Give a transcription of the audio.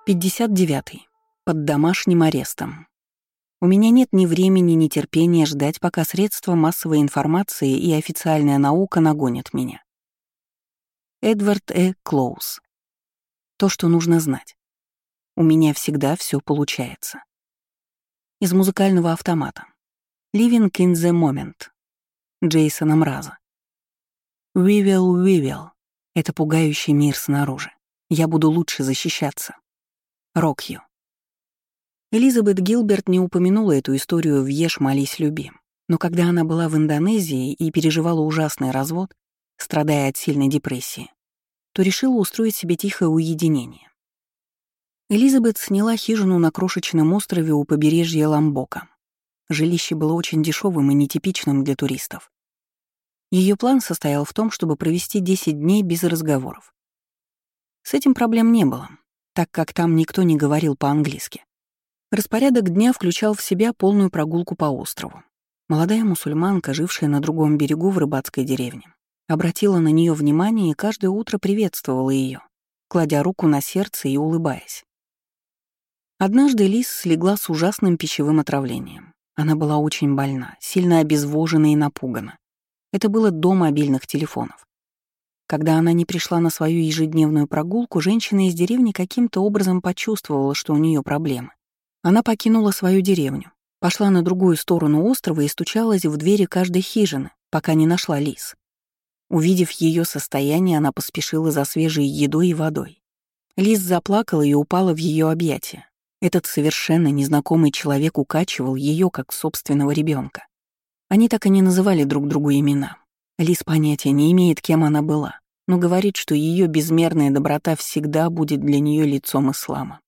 59. Под домашним арестом. У меня нет ни времени, ни терпения ждать, пока средства массовой информации и официальная наука нагонят меня. Эдвард Клоуз. То, что нужно знать. У меня всегда все получается. Из музыкального автомата. Living in the Moment. Джейсона Мраза. We will. Это пугающий мир снаружи. Я буду лучше защищаться. Рокью. Элизабет Гилберт не упомянула эту историю в «Ешь, молись, люби», но когда она была в Индонезии и переживала ужасный развод, страдая от сильной депрессии, то решила устроить себе тихое уединение. Элизабет сняла хижину на крошечном острове у побережья Ламбока. Жилище было очень дешевым и нетипичным для туристов. Ее план состоял в том, чтобы провести 10 дней без разговоров. С этим проблем не было, так как там никто не говорил по-английски. Распорядок дня включал в себя полную прогулку по острову. Молодая мусульманка, жившая на другом берегу в рыбацкой деревне, обратила на нее внимание и каждое утро приветствовала ее, кладя руку на сердце и улыбаясь. Однажды Лиз слегла с ужасным пищевым отравлением. Она была очень больна, сильно обезвожена и напугана. Это было до мобильных телефонов. Когда она не пришла на свою ежедневную прогулку, женщина из деревни каким-то образом почувствовала, что у нее проблемы. Она покинула свою деревню, пошла на другую сторону острова и стучалась в двери каждой хижины, пока не нашла Лиз. Увидев ее состояние, она поспешила за свежей едой и водой. Лиз заплакала и упала в ее объятия. Этот совершенно незнакомый человек укачивал ее как собственного ребенка. Они так и не называли друг другу имена. Лиз понятия не имеет, кем она была, но говорит, что ее безмерная доброта всегда будет для нее лицом ислама.